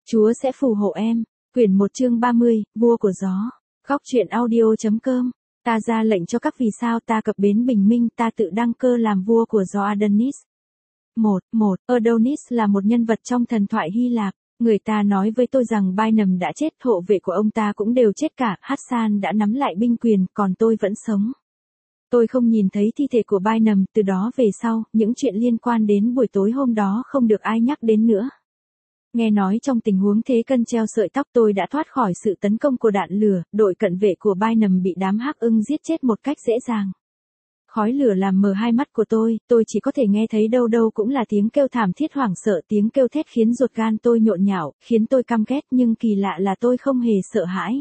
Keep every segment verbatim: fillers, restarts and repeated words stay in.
Chúa sẽ phù hộ em. Quyển một chương ba mươi, vua của gió. Góc truyện audio.com. Ta ra lệnh cho các vì sao ta cập bến bình minh, ta tự đăng cơ làm vua của gió Adonis. một. một. Adonis là một nhân vật trong thần thoại Hy Lạp. Người ta nói với tôi rằng Bynum đã chết, hộ vệ của ông ta cũng đều chết cả, Hassan đã nắm lại binh quyền, còn tôi vẫn sống. Tôi không nhìn thấy thi thể của Bynum, từ đó về sau, những chuyện liên quan đến buổi tối hôm đó không được ai nhắc đến nữa. Nghe nói trong tình huống thế cân treo sợi tóc, tôi đã thoát khỏi sự tấn công của đạn lửa, đội cận vệ của Bynum bị đám hắc ưng giết chết một cách dễ dàng. Khói lửa làm mờ hai mắt của tôi, tôi chỉ có thể nghe thấy đâu đâu cũng là tiếng kêu thảm thiết hoảng sợ, tiếng kêu thét khiến ruột gan tôi nhộn nhạo, khiến tôi căm ghét, nhưng kỳ lạ là tôi không hề sợ hãi.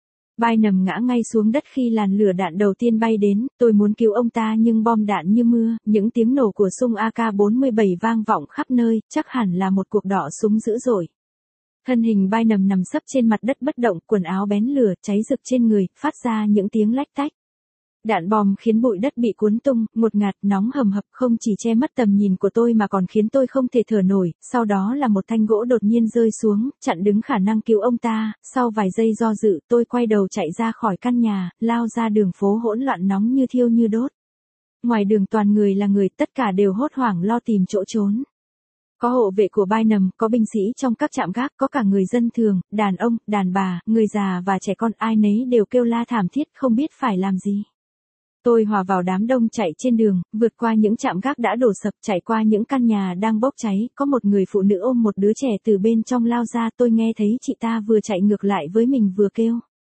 Bynum ngã ngay xuống đất khi làn lửa đạn đầu tiên bay đến, tôi muốn cứu ông ta nhưng bom đạn như mưa, những tiếng nổ của súng A K bốn mươi bảy vang vọng khắp nơi, chắc hẳn là một cuộc đọ súng dữ dội. Thân hình Bynum nằm sấp trên mặt đất bất động, quần áo bén lửa, cháy rực trên người, phát ra những tiếng lách tách. Đạn bom khiến bụi đất bị cuốn tung, ngột ngạt, nóng hầm hập, không chỉ che mất tầm nhìn của tôi mà còn khiến tôi không thể thở nổi. Sau đó là một thanh gỗ đột nhiên rơi xuống, chặn đứng khả năng cứu ông ta. Sau vài giây do dự, tôi quay đầu chạy ra khỏi căn nhà, lao ra đường phố hỗn loạn nóng như thiêu như đốt. Ngoài đường toàn người là người, tất cả đều hốt hoảng lo tìm chỗ trốn. Có hộ vệ của Bynum, có binh sĩ trong các trạm gác, có cả người dân thường, đàn ông, đàn bà, người già và trẻ con, ai nấy đều kêu la thảm thiết, không biết phải làm gì. Tôi hòa vào đám đông chạy trên đường, vượt qua những trạm gác đã đổ sập, chạy qua những căn nhà đang bốc cháy, có một người phụ nữ ôm một đứa trẻ từ bên trong lao ra, tôi nghe thấy chị ta vừa chạy ngược lại với mình vừa kêu.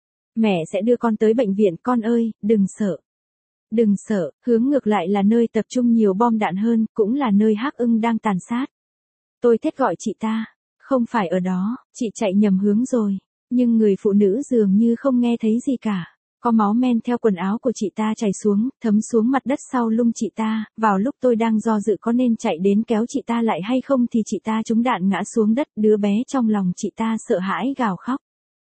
Mẹ sẽ đưa con tới bệnh viện, con ơi, đừng sợ. Đừng sợ, hướng ngược lại là nơi tập trung nhiều bom đạn hơn, cũng là nơi hắc ưng đang tàn sát. Tôi thét gọi chị ta, không phải ở đó, chị chạy nhầm hướng rồi, nhưng người phụ nữ dường như không nghe thấy gì cả. Có máu men theo quần áo của chị ta chảy xuống, thấm xuống mặt đất sau lưng chị ta, vào lúc tôi đang do dự có nên chạy đến kéo chị ta lại hay không thì chị ta trúng đạn ngã xuống đất, đứa bé trong lòng chị ta sợ hãi gào khóc.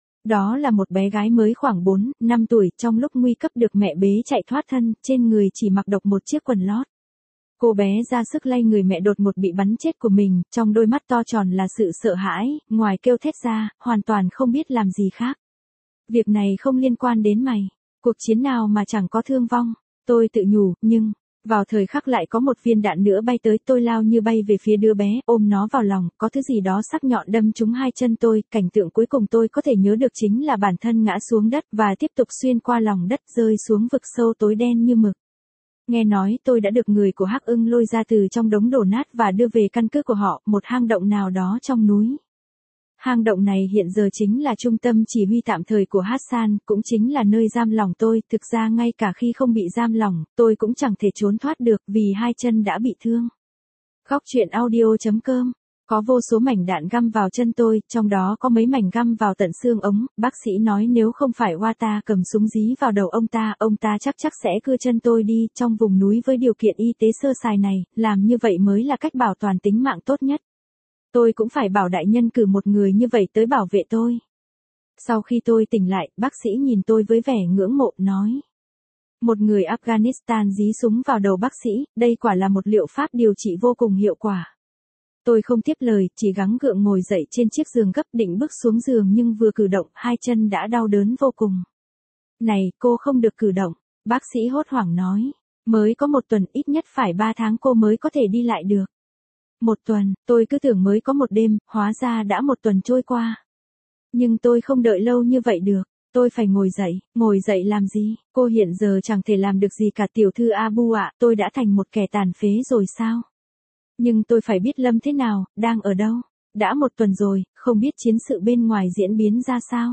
Đó là một bé gái mới khoảng bốn, năm tuổi, trong lúc nguy cấp được mẹ bế chạy thoát thân, trên người chỉ mặc độc một chiếc quần lót. Cô bé ra sức lay người mẹ đột ngột bị bắn chết của mình, trong đôi mắt to tròn là sự sợ hãi, ngoài kêu thét ra, hoàn toàn không biết làm gì khác. Việc này không liên quan đến mày. Cuộc chiến nào mà chẳng có thương vong. Tôi tự nhủ, nhưng, vào thời khắc lại có một viên đạn nữa bay tới, tôi lao như bay về phía đứa bé, ôm nó vào lòng, có thứ gì đó sắc nhọn đâm trúng hai chân tôi, cảnh tượng cuối cùng tôi có thể nhớ được chính là bản thân ngã xuống đất và tiếp tục xuyên qua lòng đất rơi xuống vực sâu tối đen như mực. Nghe nói tôi đã được người của hắc ưng lôi ra từ trong đống đổ nát và đưa về căn cứ của họ, một hang động nào đó trong núi. Hang động này hiện giờ chính là trung tâm chỉ huy tạm thời của Hassan, cũng chính là nơi giam lỏng tôi, thực ra ngay cả khi không bị giam lỏng, tôi cũng chẳng thể trốn thoát được vì hai chân đã bị thương. Góc truyện audio.com. Có vô số mảnh đạn găm vào chân tôi, trong đó có mấy mảnh găm vào tận xương ống, bác sĩ nói nếu không phải Wata cầm súng dí vào đầu ông ta, ông ta chắc chắc sẽ cưa chân tôi đi, trong vùng núi với điều kiện y tế sơ sài này, làm như vậy mới là cách bảo toàn tính mạng tốt nhất. Tôi cũng phải bảo đại nhân cử một người như vậy tới bảo vệ tôi. Sau khi tôi tỉnh lại, bác sĩ nhìn tôi với vẻ ngưỡng mộ, nói. Một người Afghanistan dí súng vào đầu bác sĩ, đây quả là một liệu pháp điều trị vô cùng hiệu quả. Tôi không tiếp lời, chỉ gắng gượng ngồi dậy trên chiếc giường gấp định bước xuống giường nhưng vừa cử động, hai chân đã đau đớn vô cùng. Này, cô không được cử động, bác sĩ hốt hoảng nói. Mới có một tuần, ít nhất phải ba tháng cô mới có thể đi lại được. Một tuần, tôi cứ tưởng mới có một đêm, hóa ra đã một tuần trôi qua. Nhưng tôi không đợi lâu như vậy được, tôi phải ngồi dậy, ngồi dậy làm gì, cô hiện giờ chẳng thể làm được gì cả tiểu thư Abu ạ, tôi đã thành một kẻ tàn phế rồi sao? Nhưng tôi phải biết Lâm thế nào, đang ở đâu, đã một tuần rồi, không biết chiến sự bên ngoài diễn biến ra sao.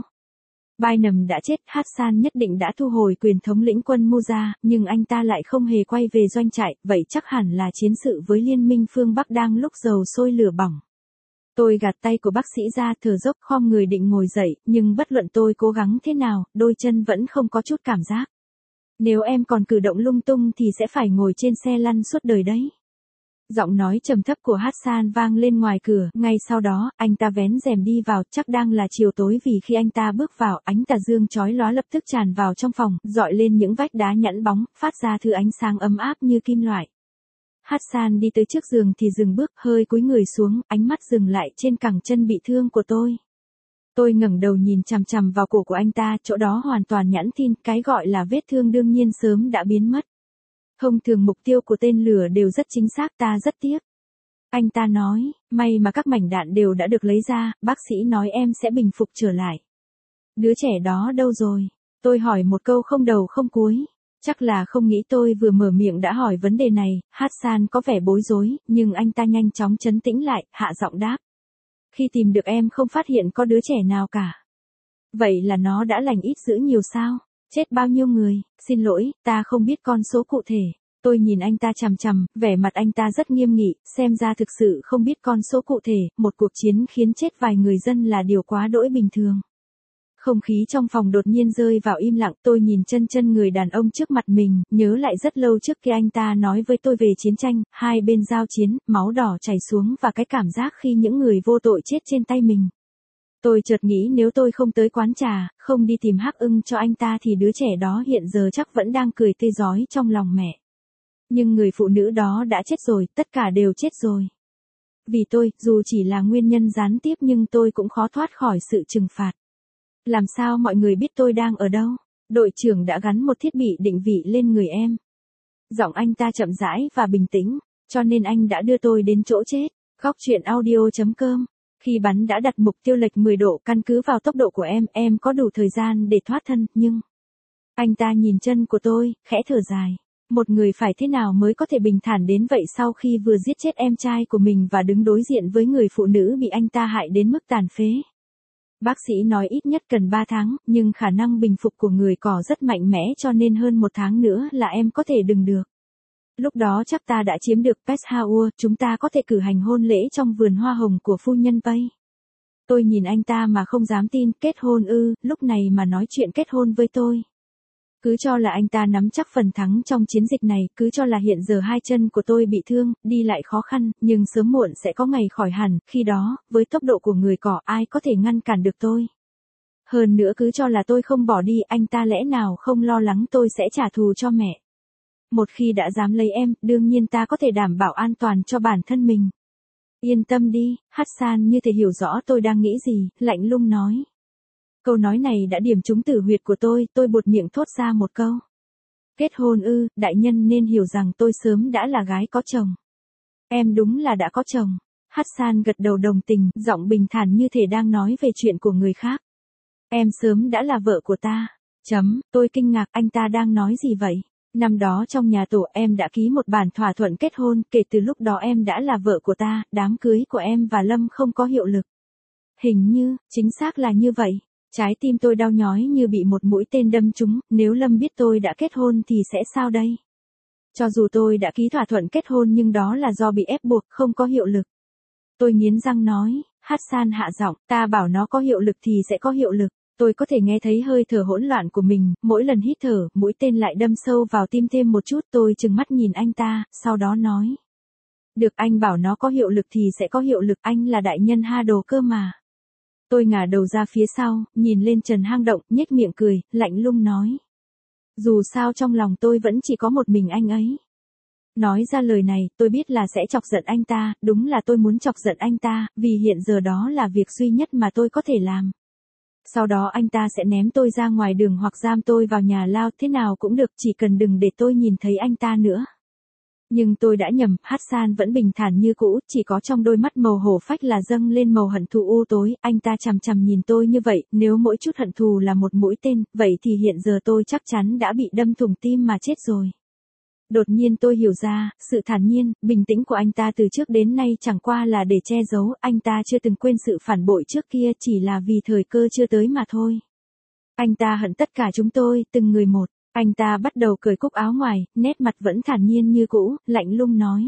Bynum đã chết, Hassan nhất định đã thu hồi quyền thống lĩnh quân Muza, nhưng anh ta lại không hề quay về doanh trại, vậy chắc hẳn là chiến sự với liên minh phương Bắc đang lúc dầu sôi lửa bỏng. Tôi gạt tay của bác sĩ ra, thở dốc khom người định ngồi dậy, nhưng bất luận tôi cố gắng thế nào, đôi chân vẫn không có chút cảm giác. Nếu em còn cử động lung tung thì sẽ phải ngồi trên xe lăn suốt đời đấy. Giọng nói trầm thấp của Hassan vang lên ngoài cửa, ngay sau đó, anh ta vén rèm đi vào, chắc đang là chiều tối vì khi anh ta bước vào, ánh tà dương chói lóa lập tức tràn vào trong phòng, dọi lên những vách đá nhẵn bóng, phát ra thứ ánh sáng ấm áp như kim loại. Hassan đi tới trước giường thì dừng bước, hơi cúi người xuống, ánh mắt dừng lại trên cẳng chân bị thương của tôi. Tôi ngẩng đầu nhìn chằm chằm vào cổ của anh ta, chỗ đó hoàn toàn nhẵn thin, cái gọi là vết thương đương nhiên sớm đã biến mất. Thông thường mục tiêu của tên lửa đều rất chính xác, ta rất tiếc. Anh ta nói, may mà các mảnh đạn đều đã được lấy ra, bác sĩ nói em sẽ bình phục trở lại. Đứa trẻ đó đâu rồi? Tôi hỏi một câu không đầu không cuối. Chắc là không nghĩ tôi vừa mở miệng đã hỏi vấn đề này, Hassan có vẻ bối rối, nhưng anh ta nhanh chóng trấn tĩnh lại, hạ giọng đáp. Khi tìm được em không phát hiện có đứa trẻ nào cả. Vậy là nó đã lành ít dữ nhiều sao? Chết bao nhiêu người? Xin lỗi, ta không biết con số cụ thể. Tôi nhìn anh ta chằm chằm, vẻ mặt anh ta rất nghiêm nghị, xem ra thực sự không biết con số cụ thể, một cuộc chiến khiến chết vài người dân là điều quá đỗi bình thường. Không khí trong phòng đột nhiên rơi vào im lặng, tôi nhìn chân chân người đàn ông trước mặt mình, nhớ lại rất lâu trước khi anh ta nói với tôi về chiến tranh, hai bên giao chiến, máu đỏ chảy xuống và cái cảm giác khi những người vô tội chết trên tay mình. Tôi chợt nghĩ nếu tôi không tới quán trà, không đi tìm Hắc Ưng cho anh ta thì đứa trẻ đó hiện giờ chắc vẫn đang cười tươi rói trong lòng mẹ. Nhưng người phụ nữ đó đã chết rồi, tất cả đều chết rồi. Vì tôi, dù chỉ là nguyên nhân gián tiếp nhưng tôi cũng khó thoát khỏi sự trừng phạt. Làm sao mọi người biết tôi đang ở đâu? Đội trưởng đã gắn một thiết bị định vị lên người em. Giọng anh ta chậm rãi và bình tĩnh, cho nên anh đã đưa tôi đến chỗ chết. Góc truyện audio chấm com. Khi bắn đã đặt mục tiêu lệch mười độ, căn cứ vào tốc độ của em, em có đủ thời gian để thoát thân, nhưng... Anh ta nhìn chân của tôi, khẽ thở dài. Một người phải thế nào mới có thể bình thản đến vậy sau khi vừa giết chết em trai của mình và đứng đối diện với người phụ nữ bị anh ta hại đến mức tàn phế. Bác sĩ nói ít nhất cần ba tháng, nhưng khả năng bình phục của người cỏ rất mạnh mẽ cho nên hơn một tháng nữa là em có thể đừng được. Lúc đó chắc ta đã chiếm được Peshawar, chúng ta có thể cử hành hôn lễ trong vườn hoa hồng của phu nhân Pay. Tôi nhìn anh ta mà không dám tin, kết hôn ư, lúc này mà nói chuyện kết hôn với tôi. Cứ cho là anh ta nắm chắc phần thắng trong chiến dịch này, cứ cho là hiện giờ hai chân của tôi bị thương, đi lại khó khăn, nhưng sớm muộn sẽ có ngày khỏi hẳn, khi đó, với tốc độ của người cỏ ai có thể ngăn cản được tôi. Hơn nữa cứ cho là tôi không bỏ đi, anh ta lẽ nào không lo lắng tôi sẽ trả thù cho mẹ. Một khi đã dám lấy em, đương nhiên ta có thể đảm bảo an toàn cho bản thân mình. Yên tâm đi, Hassan như thể hiểu rõ tôi đang nghĩ gì, lạnh lùng nói. Câu nói này đã điểm trúng tử huyệt của tôi, tôi buột miệng thốt ra một câu. Kết hôn ư, đại nhân nên hiểu rằng tôi sớm đã là gái có chồng. Em đúng là đã có chồng. Hassan gật đầu đồng tình, giọng bình thản như thể đang nói về chuyện của người khác. Em sớm đã là vợ của ta. Chấm, tôi kinh ngạc, anh ta đang nói gì vậy? Năm đó trong nhà tổ em đã ký một bản thỏa thuận kết hôn, kể từ lúc đó em đã là vợ của ta, đám cưới của em và Lâm không có hiệu lực. Hình như, chính xác là như vậy. Trái tim tôi đau nhói như bị một mũi tên đâm trúng, nếu Lâm biết tôi đã kết hôn thì sẽ sao đây? Cho dù tôi đã ký thỏa thuận kết hôn nhưng đó là do bị ép buộc, không có hiệu lực. Tôi nghiến răng nói, Hassan hạ giọng, ta bảo nó có hiệu lực thì sẽ có hiệu lực. Tôi có thể nghe thấy hơi thở hỗn loạn của mình, mỗi lần hít thở, mũi tên lại đâm sâu vào tim thêm một chút, tôi trừng mắt nhìn anh ta, sau đó nói. Được, anh bảo nó có hiệu lực thì sẽ có hiệu lực, anh là đại nhân ha đồ cơ mà. Tôi ngả đầu ra phía sau, nhìn lên trần hang động, nhếch miệng cười, lạnh lùng nói. Dù sao trong lòng tôi vẫn chỉ có một mình anh ấy. Nói ra lời này, tôi biết là sẽ chọc giận anh ta, đúng là tôi muốn chọc giận anh ta, vì hiện giờ đó là việc duy nhất mà tôi có thể làm. Sau đó anh ta sẽ ném tôi ra ngoài đường hoặc giam tôi vào nhà lao, thế nào cũng được, chỉ cần đừng để tôi nhìn thấy anh ta nữa. Nhưng tôi đã nhầm, Hassan vẫn bình thản như cũ, chỉ có trong đôi mắt màu hổ phách là dâng lên màu hận thù u tối, anh ta chằm chằm nhìn tôi như vậy, nếu mỗi chút hận thù là một mũi tên, vậy thì hiện giờ tôi chắc chắn đã bị đâm thủng tim mà chết rồi. Đột nhiên tôi hiểu ra, sự thản nhiên, bình tĩnh của anh ta từ trước đến nay chẳng qua là để che giấu, anh ta chưa từng quên sự phản bội trước kia, chỉ là vì thời cơ chưa tới mà thôi. Anh ta hận tất cả chúng tôi, từng người một. Anh ta bắt đầu cởi cúc áo ngoài, nét mặt vẫn thản nhiên như cũ, lạnh lùng nói.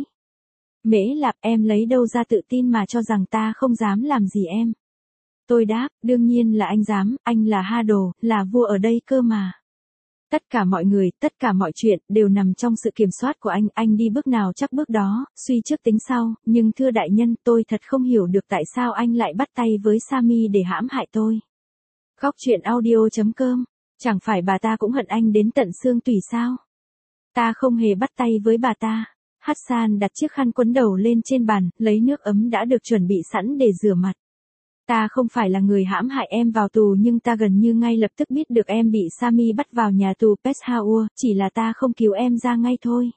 Mễ Lạp, em lấy đâu ra tự tin mà cho rằng ta không dám làm gì em. Tôi đáp, đương nhiên là anh dám, anh là Ha Đồ, là vua ở đây cơ mà. Tất cả mọi người, tất cả mọi chuyện, đều nằm trong sự kiểm soát của anh, anh đi bước nào chắc bước đó, suy trước tính sau, nhưng thưa đại nhân, tôi thật không hiểu được tại sao anh lại bắt tay với Sami để hãm hại tôi. Góc truyện audio chấm com. Chẳng phải bà ta cũng hận anh đến tận xương tủy sao? Ta không hề bắt tay với bà ta. Hassan đặt chiếc khăn quấn đầu lên trên bàn, lấy nước ấm đã được chuẩn bị sẵn để rửa mặt. Ta không phải là người hãm hại em vào tù nhưng ta gần như ngay lập tức biết được em bị Sami bắt vào nhà tù Peshawar, chỉ là ta không cứu em ra ngay thôi.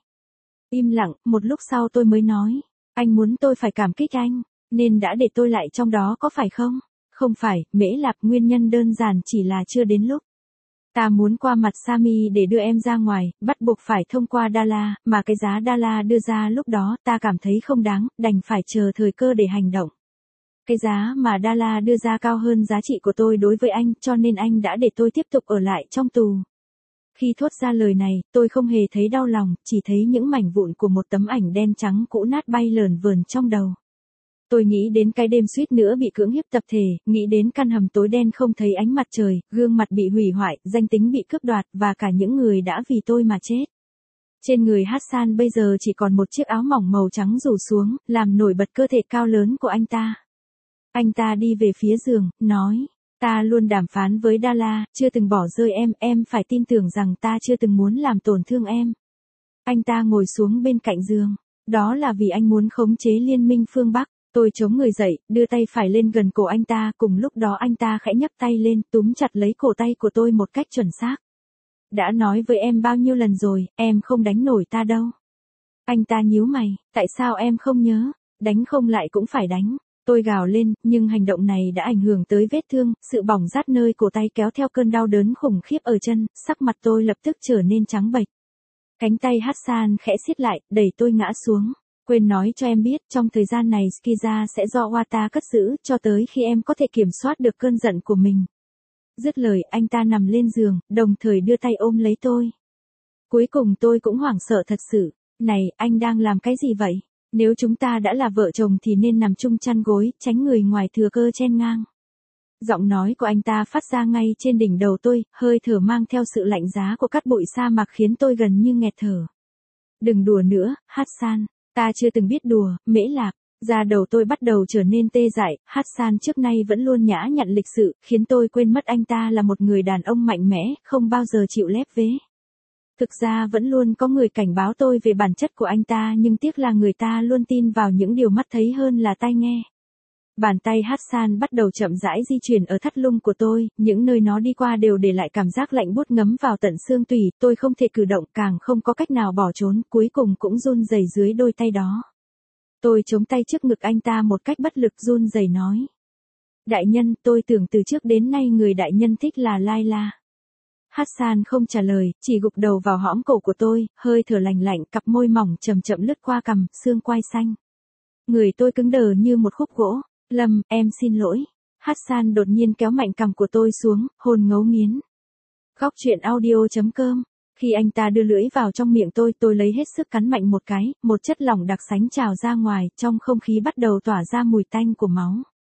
Im lặng, một lúc sau tôi mới nói. Anh muốn tôi phải cảm kích anh, nên đã để tôi lại trong đó có phải không? Không phải, Mễ Lạp, nguyên nhân đơn giản chỉ là chưa đến lúc. Ta muốn qua mặt Sami để đưa em ra ngoài, bắt buộc phải thông qua Dala, mà cái giá Dala đưa ra lúc đó ta cảm thấy không đáng, đành phải chờ thời cơ để hành động. Cái giá mà Dala đưa ra cao hơn giá trị của tôi đối với anh, cho nên anh đã để tôi tiếp tục ở lại trong tù. Khi thốt ra lời này, tôi không hề thấy đau lòng, chỉ thấy những mảnh vụn của một tấm ảnh đen trắng cũ nát bay lởn vởn trong đầu. Tôi nghĩ đến cái đêm suýt nữa bị cưỡng hiếp tập thể, nghĩ đến căn hầm tối đen không thấy ánh mặt trời, gương mặt bị hủy hoại, danh tính bị cướp đoạt và cả những người đã vì tôi mà chết. Trên người Hassan bây giờ chỉ còn một chiếc áo mỏng màu trắng rủ xuống, làm nổi bật cơ thể cao lớn của anh ta. Anh ta đi về phía giường, nói, ta luôn đàm phán với Dala, chưa từng bỏ rơi em, em phải tin tưởng rằng ta chưa từng muốn làm tổn thương em. Anh ta ngồi xuống bên cạnh giường, đó là vì anh muốn khống chế liên minh phương Bắc. Tôi chống người dậy, đưa tay phải lên gần cổ anh ta, cùng lúc đó anh ta khẽ nhấc tay lên, túm chặt lấy cổ tay của tôi một cách chuẩn xác. Đã nói với em bao nhiêu lần rồi, em không đánh nổi ta đâu. Anh ta nhíu mày, tại sao em không nhớ, đánh không lại cũng phải đánh. Tôi gào lên, nhưng hành động này đã ảnh hưởng tới vết thương, sự bỏng rát nơi cổ tay kéo theo cơn đau đớn khủng khiếp ở chân, sắc mặt tôi lập tức trở nên trắng bệch. Cánh tay Hassan khẽ siết lại, đẩy tôi ngã xuống. Quên nói cho em biết, trong thời gian này Skiza sẽ do Wata cất giữ, cho tới khi em có thể kiểm soát được cơn giận của mình. Dứt lời, anh ta nằm lên giường, đồng thời đưa tay ôm lấy tôi. Cuối cùng tôi cũng hoảng sợ thật sự. Này, anh đang làm cái gì vậy? Nếu chúng ta đã là vợ chồng thì nên nằm chung chăn gối, tránh người ngoài thừa cơ chen ngang. Giọng nói của anh ta phát ra ngay trên đỉnh đầu tôi, hơi thở mang theo sự lạnh giá của cát bụi sa mạc khiến tôi gần như nghẹt thở. Đừng đùa nữa, Hassan. Ta chưa từng biết đùa, Mễ Lạp. Da đầu tôi bắt đầu trở nên tê dại, Hassan trước nay vẫn luôn nhã nhặn lịch sự, khiến tôi quên mất anh ta là một người đàn ông mạnh mẽ, không bao giờ chịu lép vế. Thực ra vẫn luôn có người cảnh báo tôi về bản chất của anh ta nhưng tiếc là người ta luôn tin vào những điều mắt thấy hơn là tai nghe. Bàn tay Hassan bắt đầu chậm rãi di chuyển ở thắt lưng của tôi, những nơi nó đi qua đều để lại cảm giác lạnh buốt ngấm vào tận xương tủy, tôi không thể cử động càng không có cách nào bỏ trốn, cuối cùng cũng run rẩy dưới đôi tay đó. Tôi chống tay trước ngực anh ta một cách bất lực run rẩy nói. Đại nhân, tôi tưởng từ trước đến nay người đại nhân thích là Layla. Hassan không trả lời, chỉ gục đầu vào hõm cổ của tôi, hơi thở lạnh lạnh, cặp môi mỏng chậm chậm lướt qua cằm, xương quai xanh. Người tôi cứng đờ như một khúc gỗ. Lâm, em xin lỗi. Hassan đột nhiên kéo mạnh cằm của tôi xuống, hôn ngấu nghiến. Góc truyện audio chấm com. Khi anh ta đưa lưỡi vào trong miệng tôi, tôi lấy hết sức cắn mạnh một cái, một chất lỏng đặc sánh trào ra ngoài, trong không khí bắt đầu tỏa ra mùi tanh của máu.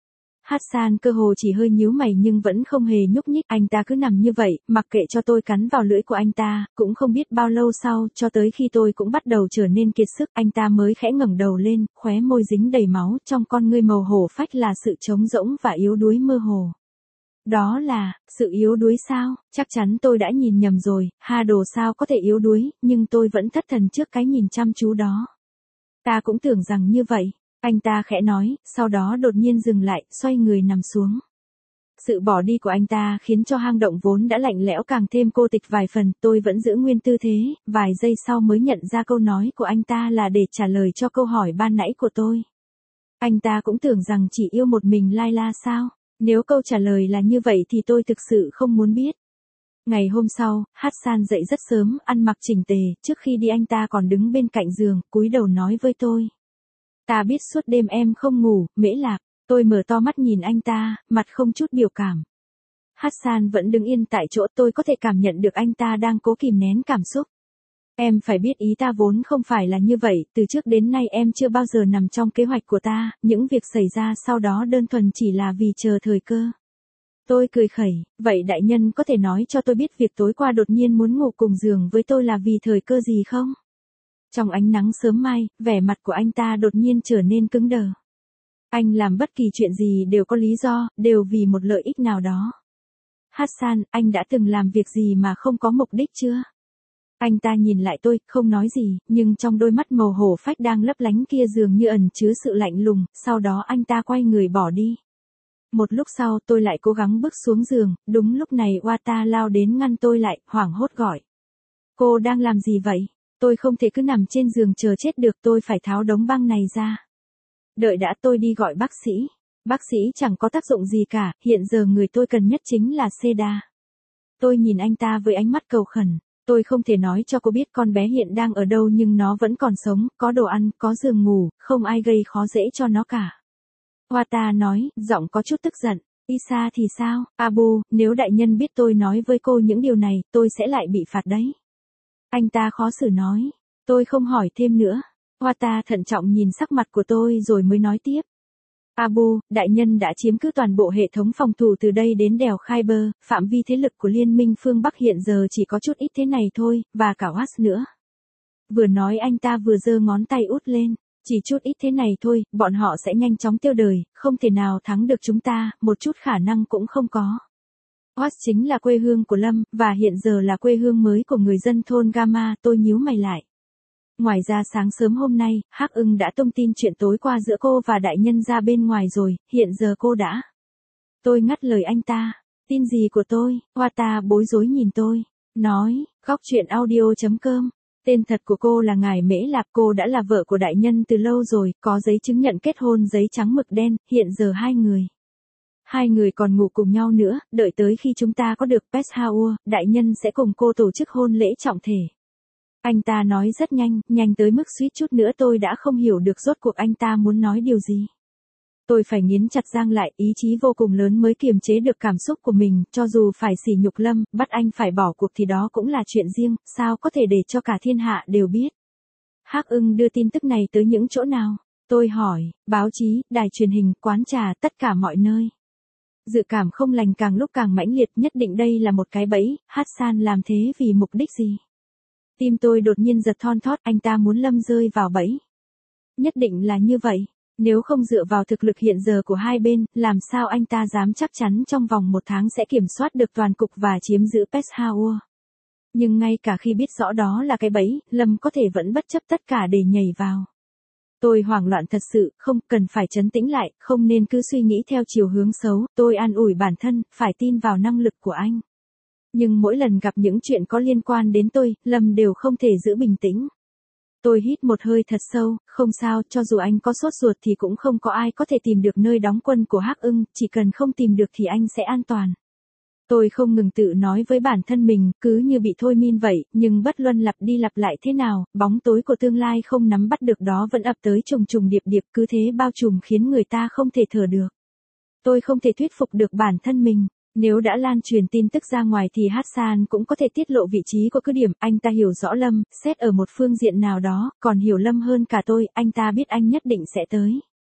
Hassan cơ hồ chỉ hơi nhíu mày nhưng vẫn không hề nhúc nhích, anh ta cứ nằm như vậy, mặc kệ cho tôi cắn vào lưỡi của anh ta, cũng không biết bao lâu sau, cho tới khi tôi cũng bắt đầu trở nên kiệt sức, anh ta mới khẽ ngẩng đầu lên, khóe môi dính đầy máu, trong con ngươi màu hổ phách là sự trống rỗng và yếu đuối mơ hồ. Đó là, sự yếu đuối sao? Chắc chắn tôi đã nhìn nhầm rồi, ha đồ sao có thể yếu đuối, nhưng tôi vẫn thất thần trước cái nhìn chăm chú đó. Ta cũng tưởng rằng như vậy. Anh ta khẽ nói, sau đó đột nhiên dừng lại, xoay người nằm xuống. Sự bỏ đi của anh ta khiến cho hang động vốn đã lạnh lẽo càng thêm cô tịch vài phần, tôi vẫn giữ nguyên tư thế, vài giây sau mới nhận ra câu nói của anh ta là để trả lời cho câu hỏi ban nãy của tôi. Anh ta cũng tưởng rằng chỉ yêu một mình Layla sao? Nếu câu trả lời là như vậy thì tôi thực sự không muốn biết. Ngày hôm sau, Hassan dậy rất sớm, ăn mặc chỉnh tề, trước khi đi anh ta còn đứng bên cạnh giường, cúi đầu nói với tôi. Ta biết suốt đêm em không ngủ, Mễ Lạc. Tôi mở to mắt nhìn anh ta, mặt không chút biểu cảm. Hassan vẫn đứng yên tại chỗ, tôi có thể cảm nhận được anh ta đang cố kìm nén cảm xúc. Em phải biết ý ta vốn không phải là như vậy, từ trước đến nay em chưa bao giờ nằm trong kế hoạch của ta, những việc xảy ra sau đó đơn thuần chỉ là vì chờ thời cơ. Tôi cười khẩy, vậy đại nhân có thể nói cho tôi biết việc tối qua đột nhiên muốn ngủ cùng giường với tôi là vì thời cơ gì không? Trong ánh nắng sớm mai, vẻ mặt của anh ta đột nhiên trở nên cứng đờ. Anh làm bất kỳ chuyện gì đều có lý do, đều vì một lợi ích nào đó. Hassan, anh đã từng làm việc gì mà không có mục đích chưa? Anh ta nhìn lại tôi, không nói gì, nhưng trong đôi mắt màu hổ phách đang lấp lánh kia dường như ẩn chứa sự lạnh lùng, sau đó anh ta quay người bỏ đi. Một lúc sau tôi lại cố gắng bước xuống giường, đúng lúc này Wata lao đến ngăn tôi lại, hoảng hốt gọi. Cô đang làm gì vậy? Tôi không thể cứ nằm trên giường chờ chết được, tôi phải tháo đống băng này ra. Đợi đã, tôi đi gọi bác sĩ. Bác sĩ chẳng có tác dụng gì cả, hiện giờ người tôi cần nhất chính là Seda. Tôi nhìn anh ta với ánh mắt cầu khẩn. Tôi không thể nói cho cô biết con bé hiện đang ở đâu nhưng nó vẫn còn sống, có đồ ăn, có giường ngủ, không ai gây khó dễ cho nó cả. Wata nói, giọng có chút tức giận. Isa thì sao? Abu, nếu đại nhân biết tôi nói với cô những điều này, tôi sẽ lại bị phạt đấy. Anh ta khó xử nói. Tôi không hỏi thêm nữa. Wata thận trọng nhìn sắc mặt của tôi rồi mới nói tiếp. Abu, đại nhân đã chiếm cứ toàn bộ hệ thống phòng thủ từ đây đến đèo Khyber, phạm vi thế lực của Liên minh phương Bắc hiện giờ chỉ có chút ít thế này thôi, và cả Watts nữa. Vừa nói anh ta vừa giơ ngón tay út lên, chỉ chút ít thế này thôi, bọn họ sẽ nhanh chóng tiêu đời, không thể nào thắng được chúng ta, một chút khả năng cũng không có. Watts chính là quê hương của Lâm, và hiện giờ là quê hương mới của người dân thôn Gamma, tôi nhíu mày lại. Ngoài ra sáng sớm hôm nay, Hắc Ưng đã thông tin chuyện tối qua giữa cô và đại nhân ra bên ngoài rồi, hiện giờ cô đã. Tôi ngắt lời anh ta. Tin gì của tôi? Wata bối rối nhìn tôi. Nói, góc chuyện audio chấm com. Tên thật của cô là Ngài Mễ Lạp, cô đã là vợ của đại nhân từ lâu rồi, có giấy chứng nhận kết hôn giấy trắng mực đen, hiện giờ hai người. Hai người còn ngủ cùng nhau nữa, đợi tới khi chúng ta có được Peshawar, đại nhân sẽ cùng cô tổ chức hôn lễ trọng thể. Anh ta nói rất nhanh, nhanh tới mức suýt chút nữa tôi đã không hiểu được rốt cuộc anh ta muốn nói điều gì. Tôi phải nghiến chặt răng lại, ý chí vô cùng lớn mới kiềm chế được cảm xúc của mình, cho dù phải sỉ nhục Lâm, bắt anh phải bỏ cuộc thì đó cũng là chuyện riêng, sao có thể để cho cả thiên hạ đều biết. Hắc Ưng đưa tin tức này tới những chỗ nào? Tôi hỏi, báo chí, đài truyền hình, quán trà, tất cả mọi nơi. Dự cảm không lành càng lúc càng mãnh liệt, nhất định đây là một cái bẫy, Hassan làm thế vì mục đích gì? Tim tôi đột nhiên giật thon thót, anh ta muốn Lâm rơi vào bẫy. Nhất định là như vậy, nếu không dựa vào thực lực hiện giờ của hai bên, làm sao anh ta dám chắc chắn trong vòng một tháng sẽ kiểm soát được toàn cục và chiếm giữ Peshawar. Nhưng ngay cả khi biết rõ đó là cái bẫy, Lâm có thể vẫn bất chấp tất cả để nhảy vào. Tôi hoảng loạn thật sự, không cần phải trấn tĩnh lại, không nên cứ suy nghĩ theo chiều hướng xấu, tôi an ủi bản thân, phải tin vào năng lực của anh. Nhưng mỗi lần gặp những chuyện có liên quan đến tôi, Lâm đều không thể giữ bình tĩnh. Tôi hít một hơi thật sâu, không sao, cho dù anh có sốt ruột thì cũng không có ai có thể tìm được nơi đóng quân của Hắc Ưng, chỉ cần không tìm được thì anh sẽ an toàn. Tôi không ngừng tự nói với bản thân mình, cứ như bị thôi miên vậy, nhưng bất luân lặp đi lặp lại thế nào, bóng tối của tương lai không nắm bắt được đó vẫn ập tới trùng trùng điệp điệp, cứ thế bao trùm khiến người ta không thể thở được. Tôi không thể thuyết phục được bản thân mình. Nếu đã lan truyền tin tức ra ngoài thì Hassan cũng có thể tiết lộ vị trí của cứ điểm, anh ta hiểu rõ Lâm, xét ở một phương diện nào đó, còn hiểu Lâm hơn cả tôi, anh ta biết anh nhất định sẽ tới.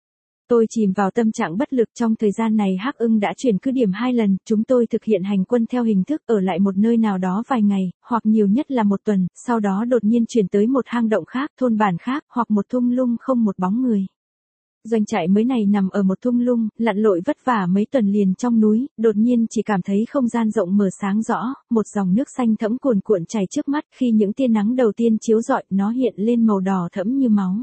Tôi chìm vào tâm trạng bất lực, trong thời gian này Hắc Ưng đã chuyển cứ điểm hai lần, chúng tôi thực hiện hành quân theo hình thức ở lại một nơi nào đó vài ngày, hoặc nhiều nhất là một tuần, sau đó đột nhiên chuyển tới một hang động khác, thôn bản khác, hoặc một thung lũng không một bóng người. Doanh trại mới này nằm ở một thung lũng, lặn lội vất vả mấy tuần liền trong núi, đột nhiên chỉ cảm thấy không gian rộng mở sáng rõ, một dòng nước xanh thẫm cuồn cuộn chảy trước mắt, khi những tia nắng đầu tiên chiếu rọi, nó hiện lên màu đỏ thẫm như máu.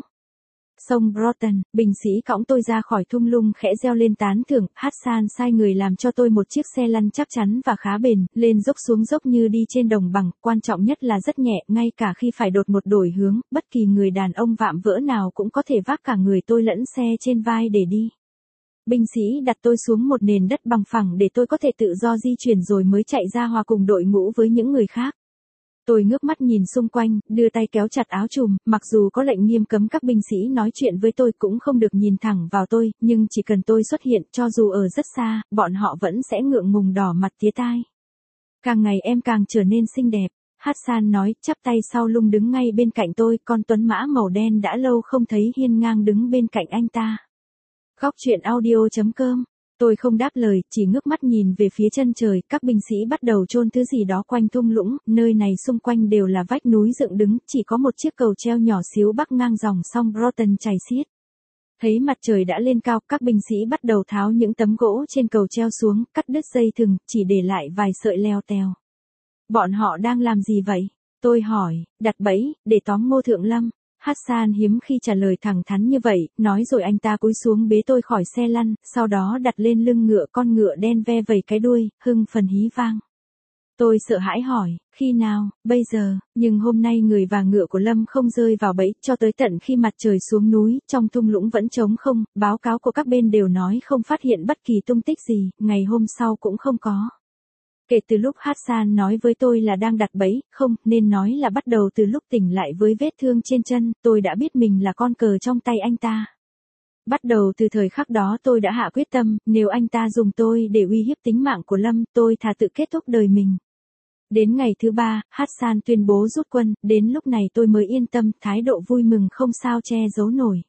Sông Broughton, binh sĩ cõng tôi ra khỏi thung lũng khẽ reo lên tán thưởng, Hassan sai người làm cho tôi một chiếc xe lăn chắc chắn và khá bền, lên dốc xuống dốc như đi trên đồng bằng, quan trọng nhất là rất nhẹ, ngay cả khi phải đột một đổi hướng, bất kỳ người đàn ông vạm vỡ nào cũng có thể vác cả người tôi lẫn xe trên vai để đi. Binh sĩ đặt tôi xuống một nền đất bằng phẳng để tôi có thể tự do di chuyển rồi mới chạy ra hòa cùng đội ngũ với những người khác. Tôi ngước mắt nhìn xung quanh, đưa tay kéo chặt áo trùm, mặc dù có lệnh nghiêm cấm các binh sĩ nói chuyện với tôi cũng không được nhìn thẳng vào tôi, nhưng chỉ cần tôi xuất hiện, cho dù ở rất xa, bọn họ vẫn sẽ ngượng ngùng đỏ mặt tía tai. Càng ngày em càng trở nên xinh đẹp, Hassan nói, chắp tay sau lưng đứng ngay bên cạnh tôi, con tuấn mã màu đen đã lâu không thấy hiên ngang đứng bên cạnh anh ta. Góc chuyện audio chấm com. Tôi không đáp lời, chỉ ngước mắt nhìn về phía chân trời, các binh sĩ bắt đầu chôn thứ gì đó quanh thung lũng, nơi này xung quanh đều là vách núi dựng đứng, chỉ có một chiếc cầu treo nhỏ xíu bắc ngang dòng sông Broughton chảy xiết. Thấy mặt trời đã lên cao, các binh sĩ bắt đầu tháo những tấm gỗ trên cầu treo xuống, cắt đứt dây thừng, chỉ để lại vài sợi leo tèo. Bọn họ đang làm gì vậy? Tôi hỏi, đặt bẫy, để tóm Ngô Thượng Lâm. Hassan hiếm khi trả lời thẳng thắn như vậy, nói rồi anh ta cúi xuống bế tôi khỏi xe lăn, sau đó đặt lên lưng ngựa, con ngựa đen ve vẩy cái đuôi, hưng phần hí vang. Tôi sợ hãi hỏi, khi nào, bây giờ, nhưng hôm nay người và ngựa của Lâm không rơi vào bẫy, cho tới tận khi mặt trời xuống núi, trong thung lũng vẫn trống không, báo cáo của các bên đều nói không phát hiện bất kỳ tung tích gì, ngày hôm sau cũng không có. Kể từ lúc Hassan nói với tôi là đang đặt bẫy, không, nên nói là bắt đầu từ lúc tỉnh lại với vết thương trên chân, tôi đã biết mình là con cờ trong tay anh ta. Bắt đầu từ thời khắc đó tôi đã hạ quyết tâm, nếu anh ta dùng tôi để uy hiếp tính mạng của Lâm, tôi thà tự kết thúc đời mình. Đến ngày thứ ba, Hassan tuyên bố rút quân, đến lúc này tôi mới yên tâm, thái độ vui mừng không sao che giấu nổi.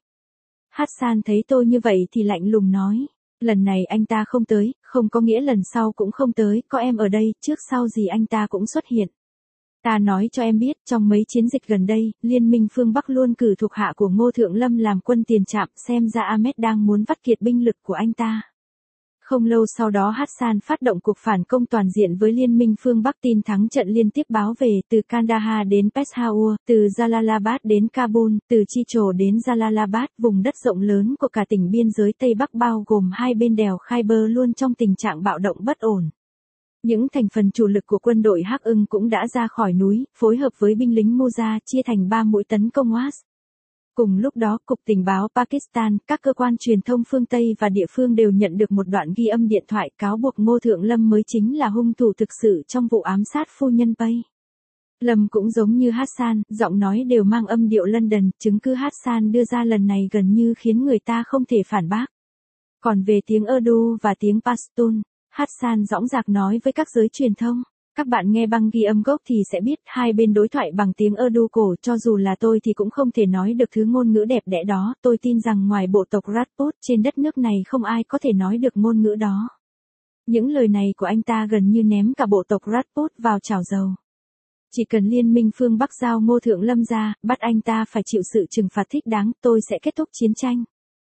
Hassan thấy tôi như vậy thì lạnh lùng nói, lần này anh ta không tới, không có nghĩa lần sau cũng không tới, có em ở đây, trước sau gì anh ta cũng xuất hiện. Ta nói cho em biết, trong mấy chiến dịch gần đây, Liên minh phương Bắc luôn cử thuộc hạ của Ngô Thượng Lâm làm quân tiền trạm, xem ra Ahmed đang muốn vắt kiệt binh lực của anh ta. Không lâu sau đó Hassan phát động cuộc phản công toàn diện với Liên minh phương Bắc, tin thắng trận liên tiếp báo về, từ Kandahar đến Peshawar, từ Jalalabad đến Kabul, từ Chichor đến Jalalabad, vùng đất rộng lớn của cả tỉnh biên giới Tây Bắc bao gồm hai bên đèo Khyber luôn trong tình trạng bạo động bất ổn. Những thành phần chủ lực của quân đội Hắc ưng cũng đã ra khỏi núi, phối hợp với binh lính Mujah chia thành ba mũi tấn công Oas. Cùng lúc đó, Cục Tình báo Pakistan, các cơ quan truyền thông phương Tây và địa phương đều nhận được một đoạn ghi âm điện thoại cáo buộc Ngô Thượng Lâm mới chính là hung thủ thực sự trong vụ ám sát phu nhân Pay. Lâm cũng giống như Hassan, giọng nói đều mang âm điệu London, chứng cứ Hassan đưa ra lần này gần như khiến người ta không thể phản bác. Còn về tiếng Urdu và tiếng Pashtun, Hassan dõng dạc nói với các giới truyền thông. Các bạn nghe băng ghi âm gốc thì sẽ biết hai bên đối thoại bằng tiếng Urdu cổ, cho dù là tôi thì cũng không thể nói được thứ ngôn ngữ đẹp đẽ đó, tôi tin rằng ngoài bộ tộc Rajput trên đất nước này không ai có thể nói được ngôn ngữ đó. Những lời này của anh ta gần như ném cả bộ tộc Rajput vào chảo dầu. Chỉ cần Liên minh phương Bắc giao Ngô Thượng Lâm ra, bắt anh ta phải chịu sự trừng phạt thích đáng, tôi sẽ kết thúc chiến tranh.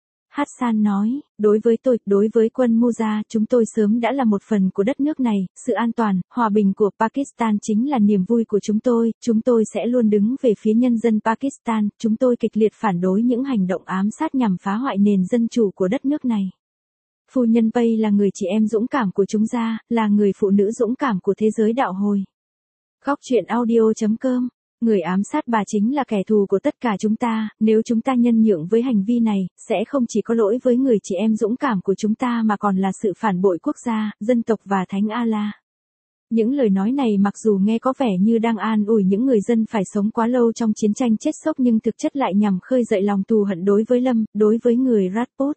Hassan nói, đối với tôi, đối với quân Mujah, chúng tôi sớm đã là một phần của đất nước này, sự an toàn, hòa bình của Pakistan chính là niềm vui của chúng tôi, chúng tôi sẽ luôn đứng về phía nhân dân Pakistan, chúng tôi kịch liệt phản đối những hành động ám sát nhằm phá hoại nền dân chủ của đất nước này. Phu nhân Pay là người chị em dũng cảm của chúng ta, là người phụ nữ dũng cảm của thế giới đạo hồi. Góc truyện audio chấm com. Người ám sát bà chính là kẻ thù của tất cả chúng ta, nếu chúng ta nhân nhượng với hành vi này, sẽ không chỉ có lỗi với người chị em dũng cảm của chúng ta mà còn là sự phản bội quốc gia, dân tộc và Thánh Allah. Những lời nói này mặc dù nghe có vẻ như đang an ủi những người dân phải sống quá lâu trong chiến tranh chết chóc nhưng thực chất lại nhằm khơi dậy lòng thù hận đối với Lâm, đối với người Rajput.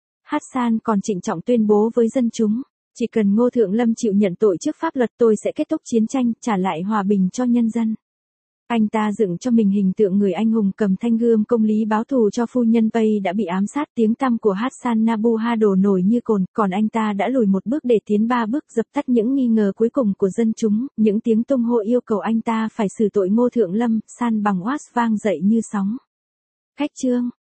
Hassan còn trịnh trọng tuyên bố với dân chúng, chỉ cần Ngô Thượng Lâm chịu nhận tội trước pháp luật tôi sẽ kết thúc chiến tranh, trả lại hòa bình cho nhân dân. Anh ta dựng cho mình hình tượng người anh hùng cầm thanh gươm công lý báo thù cho phu nhân Pay đã bị ám sát, tiếng tăm của Hassan Nabuha đổ nổi như cồn, còn anh ta đã lùi một bước để tiến ba bước dập tắt những nghi ngờ cuối cùng của dân chúng, những tiếng tung hô yêu cầu anh ta phải xử tội Ngô Thượng Lâm, san bằng Oas vang dậy như sóng. Khách chương